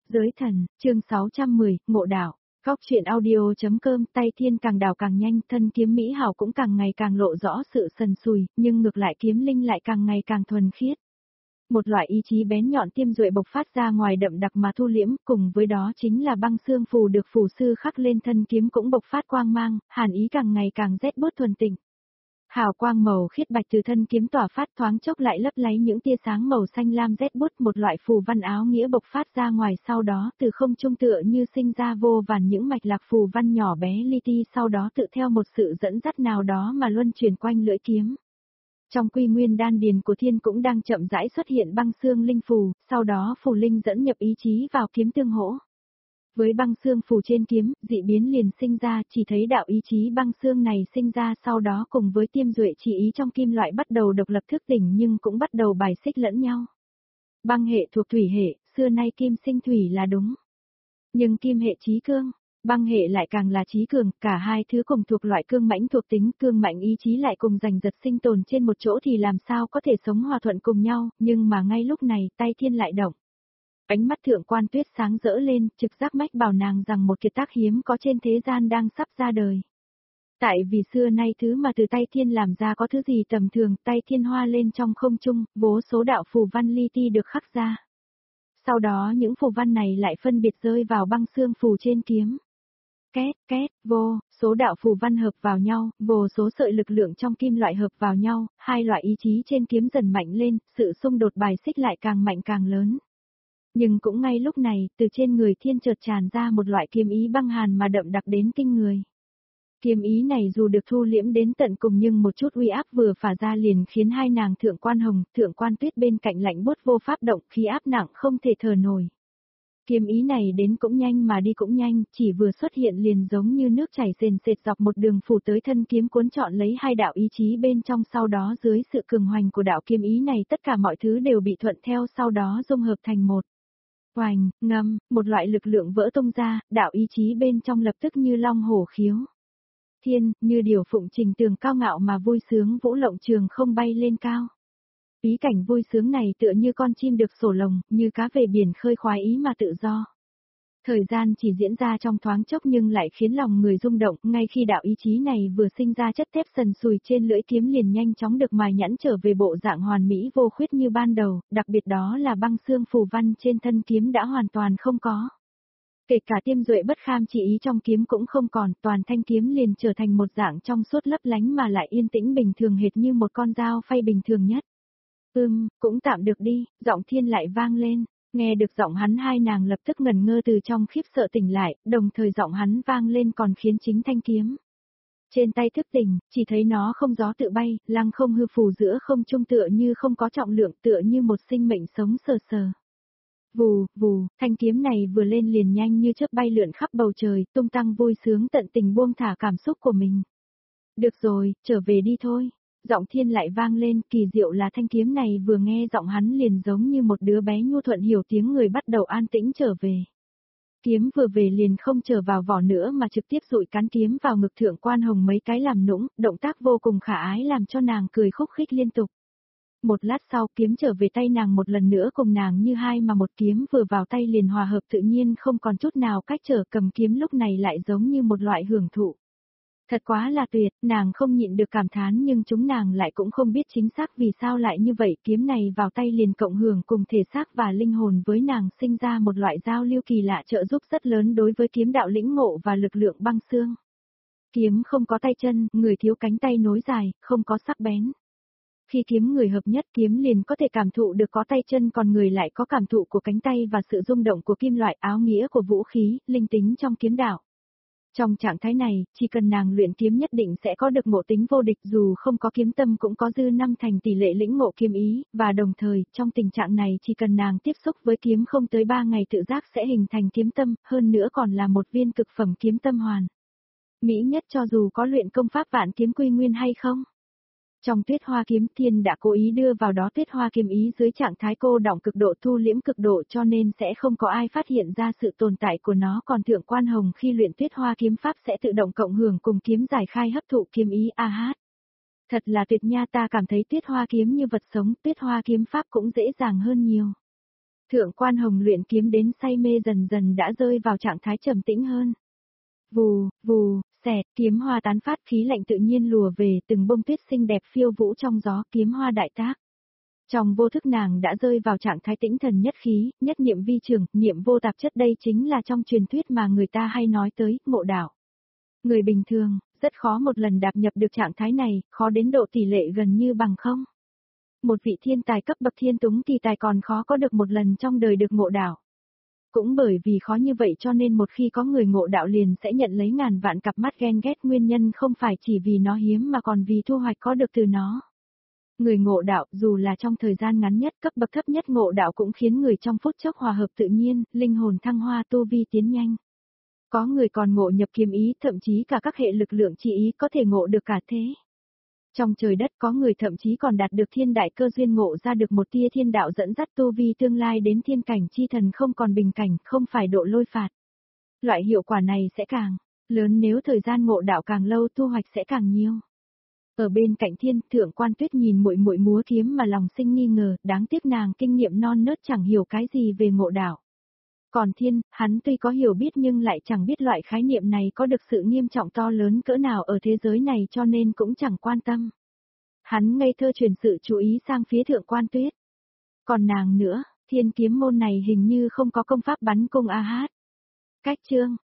Giới thần, chương 610, ngộ đạo. Góc truyện audio.com. Tay thiên càng đào càng nhanh, thân kiếm mỹ hảo cũng càng ngày càng lộ rõ sự sần sùi, nhưng ngược lại kiếm linh lại càng ngày càng thuần khiết. Một loại ý chí bén nhọn tiêm duệ bộc phát ra ngoài đậm đặc mà thu liễm, cùng với đó chính là băng xương phù được phù sư khắc lên thân kiếm cũng bộc phát quang mang, hàn ý càng ngày càng rét buốt thuần tịnh. Hào quang màu khiết bạch từ thân kiếm tỏa phát, thoáng chốc lại lấp láy những tia sáng màu xanh lam rét bút, một loại phù văn áo nghĩa bộc phát ra ngoài, sau đó từ không trung tựa như sinh ra vô vàn những mạch lạc phù văn nhỏ bé li ti, sau đó tự theo một sự dẫn dắt nào đó mà luân chuyển quanh lưỡi kiếm. Trong quy nguyên đan điền của thiên cũng đang chậm rãi xuất hiện băng xương linh phù, sau đó phù linh dẫn nhập ý chí vào kiếm tương hỗ. Với băng xương phù trên kiếm, dị biến liền sinh ra, chỉ thấy đạo ý chí băng xương này sinh ra sau đó cùng với tiêm duệ chỉ ý trong kim loại bắt đầu độc lập thức tỉnh, nhưng cũng bắt đầu bài xích lẫn nhau. Băng hệ thuộc thủy hệ, xưa nay kim sinh thủy là đúng. Nhưng kim hệ chí cương, băng hệ lại càng là chí cường, cả hai thứ cùng thuộc loại cương mãnh thuộc tính, cương mạnh ý chí lại cùng giành giật sinh tồn trên một chỗ thì làm sao có thể sống hòa thuận cùng nhau, nhưng mà ngay lúc này tay thiên lại động. Ánh mắt thượng quan tuyết sáng rỡ lên, trực giác mách bảo nàng rằng một kiệt tác hiếm có trên thế gian đang sắp ra đời. Tại vì xưa nay thứ mà từ tay thiên làm ra có thứ gì tầm thường, tay thiên hoa lên trong không trung, vô số đạo phù văn li ti được khắc ra. Sau đó những phù văn này lại phân biệt rơi vào băng xương phù trên kiếm. Két, két, vô số đạo phù văn hợp vào nhau, vô số sợi lực lượng trong kim loại hợp vào nhau, hai loại ý chí trên kiếm dần mạnh lên, sự xung đột bài xích lại càng mạnh càng lớn. Nhưng cũng ngay lúc này, từ trên người thiên chợt tràn ra một loại kiếm ý băng hàn mà đậm đặc đến kinh người. Kiếm ý này dù được thu liễm đến tận cùng nhưng một chút uy áp vừa phả ra liền khiến hai nàng thượng quan hồng, thượng quan tuyết bên cạnh lạnh buốt vô pháp động, khí áp nặng không thể thở nổi. Kiếm ý này đến cũng nhanh mà đi cũng nhanh, chỉ vừa xuất hiện liền giống như nước chảy sền sệt dọc một đường phủ tới thân kiếm, cuốn trọn lấy hai đạo ý chí bên trong, sau đó dưới sự cường hoành của đạo kiếm ý này tất cả mọi thứ đều bị thuận theo, sau đó dung hợp thành một. Oành, ngâm, một loại lực lượng vỡ tung ra, đạo ý chí bên trong lập tức như long hổ khiếu. Thiên, như điều phụng trình tường cao ngạo mà vui sướng vũ lộng trường không bay lên cao. Ý cảnh vui sướng này tựa như con chim được sổ lồng, như cá về biển khơi khoái ý mà tự do. Thời gian chỉ diễn ra trong thoáng chốc nhưng lại khiến lòng người rung động, ngay khi đạo ý chí này vừa sinh ra, chất thép sần sùi trên lưỡi kiếm liền nhanh chóng được mài nhẵn trở về bộ dạng hoàn mỹ vô khuyết như ban đầu, đặc biệt đó là băng xương phù văn trên thân kiếm đã hoàn toàn không có. Kể cả tiêm duệ bất kham chỉ ý trong kiếm cũng không còn, toàn thanh kiếm liền trở thành một dạng trong suốt lấp lánh mà lại yên tĩnh bình thường, hệt như một con dao phay bình thường nhất. Cũng tạm được đi, giọng thiên lại vang lên. Nghe được giọng hắn, hai nàng lập tức ngẩn ngơ từ trong khiếp sợ tỉnh lại, đồng thời giọng hắn vang lên còn khiến chính thanh kiếm trên tay thức tỉnh, chỉ thấy nó không gió tự bay, lăng không hư phù giữa không trung, tựa như không có trọng lượng, tựa như một sinh mệnh sống sờ sờ. Vù, vù, thanh kiếm này vừa lên liền nhanh như chớp bay lượn khắp bầu trời, tung tăng vui sướng tận tình buông thả cảm xúc của mình. Được rồi, trở về đi thôi. Giọng thiên lại vang lên, kỳ diệu là thanh kiếm này vừa nghe giọng hắn liền giống như một đứa bé nhu thuận hiểu tiếng người bắt đầu an tĩnh trở về. Kiếm vừa về liền không trở vào vỏ nữa mà trực tiếp dụi cán kiếm vào ngực thượng quan hồng mấy cái làm nũng, động tác vô cùng khả ái làm cho nàng cười khúc khích liên tục. Một lát sau kiếm trở về tay nàng một lần nữa cùng nàng như hai mà một, kiếm vừa vào tay liền hòa hợp tự nhiên không còn chút nào cách trở, cầm kiếm lúc này lại giống như một loại hưởng thụ. Thật quá là tuyệt, nàng không nhịn được cảm thán, nhưng chúng nàng lại cũng không biết chính xác vì sao lại như vậy, kiếm này vào tay liền cộng hưởng cùng thể xác và linh hồn với nàng, sinh ra một loại giao lưu kỳ lạ trợ giúp rất lớn đối với kiếm đạo lĩnh ngộ và lực lượng băng xương. Kiếm không có tay chân, người thiếu cánh tay nối dài, không có sắc bén. Khi kiếm người hợp nhất, kiếm liền có thể cảm thụ được có tay chân, còn người lại có cảm thụ của cánh tay và sự rung động của kim loại, áo nghĩa của vũ khí, linh tính trong kiếm đạo. Trong trạng thái này, chỉ cần nàng luyện kiếm nhất định sẽ có được ngộ tính vô địch, dù không có kiếm tâm cũng có dư năm thành tỷ lệ lĩnh ngộ kiếm ý, và đồng thời, trong tình trạng này chỉ cần nàng tiếp xúc với kiếm không tới 3 ngày tự giác sẽ hình thành kiếm tâm, hơn nữa còn là một viên cực phẩm kiếm tâm hoàn. Mỹ nhất cho dù có luyện công pháp vạn kiếm quy nguyên hay không. Trong Tuyết Hoa Kiếm, Thiên đã cố ý đưa vào đó Tuyết Hoa Kiếm ý dưới trạng thái cô đọng cực độ, thu liễm cực độ, cho nên sẽ không có ai phát hiện ra sự tồn tại của nó, còn thượng quan hồng khi luyện Tuyết Hoa Kiếm pháp sẽ tự động cộng hưởng cùng kiếm giải khai hấp thụ kiếm ý hát. Thật là tuyệt nha, ta cảm thấy Tuyết Hoa Kiếm như vật sống, Tuyết Hoa Kiếm pháp cũng dễ dàng hơn nhiều. Thượng quan Hồng luyện kiếm đến say mê dần dần đã rơi vào trạng thái trầm tĩnh hơn. Vù, vù, xẹt, kiếm hoa tán phát khí lạnh tự nhiên lùa về từng bông tuyết xinh đẹp phiêu vũ trong gió kiếm hoa đại tác. Trong vô thức nàng đã rơi vào trạng thái tĩnh thần nhất khí, nhất niệm vi trường, niệm vô tạp chất đây chính là trong truyền thuyết mà người ta hay nói tới, ngộ đạo. Người bình thường, rất khó một lần đạp nhập được trạng thái này, khó đến độ tỷ lệ gần như bằng không. Một vị thiên tài cấp bậc thiên túng thì tài còn khó có được một lần trong đời được ngộ đạo. Cũng bởi vì khó như vậy cho nên một khi có người ngộ đạo liền sẽ nhận lấy ngàn vạn cặp mắt ghen ghét, nguyên nhân không phải chỉ vì nó hiếm mà còn vì thu hoạch có được từ nó. Người ngộ đạo dù là trong thời gian ngắn nhất cấp bậc thấp nhất ngộ đạo cũng khiến người trong phút chốc hòa hợp tự nhiên, linh hồn thăng hoa tu vi tiến nhanh. Có người còn ngộ nhập kiếm ý, thậm chí cả các hệ lực lượng chi ý có thể ngộ được cả thế. Trong trời đất có người thậm chí còn đạt được thiên đại cơ duyên ngộ ra được một tia thiên đạo dẫn dắt tu vi tương lai đến thiên cảnh chi thần không còn bình cảnh, không phải độ lôi phạt. Loại hiệu quả này sẽ càng lớn nếu thời gian ngộ đạo càng lâu thu hoạch sẽ càng nhiều. Ở bên cạnh Thiên, Thượng Quan Tuyết nhìn muội muội múa kiếm mà lòng sinh nghi ngờ, đáng tiếc nàng kinh nghiệm non nớt chẳng hiểu cái gì về ngộ đạo. Còn Thiên, hắn tuy có hiểu biết nhưng lại chẳng biết loại khái niệm này có được sự nghiêm trọng to lớn cỡ nào ở thế giới này cho nên cũng chẳng quan tâm. Hắn ngây thơ truyền sự chú ý sang phía Thượng Quan Tuyết. Còn nàng nữa, Thiên kiếm môn này hình như không có công pháp bắn cung a hát. Cách chương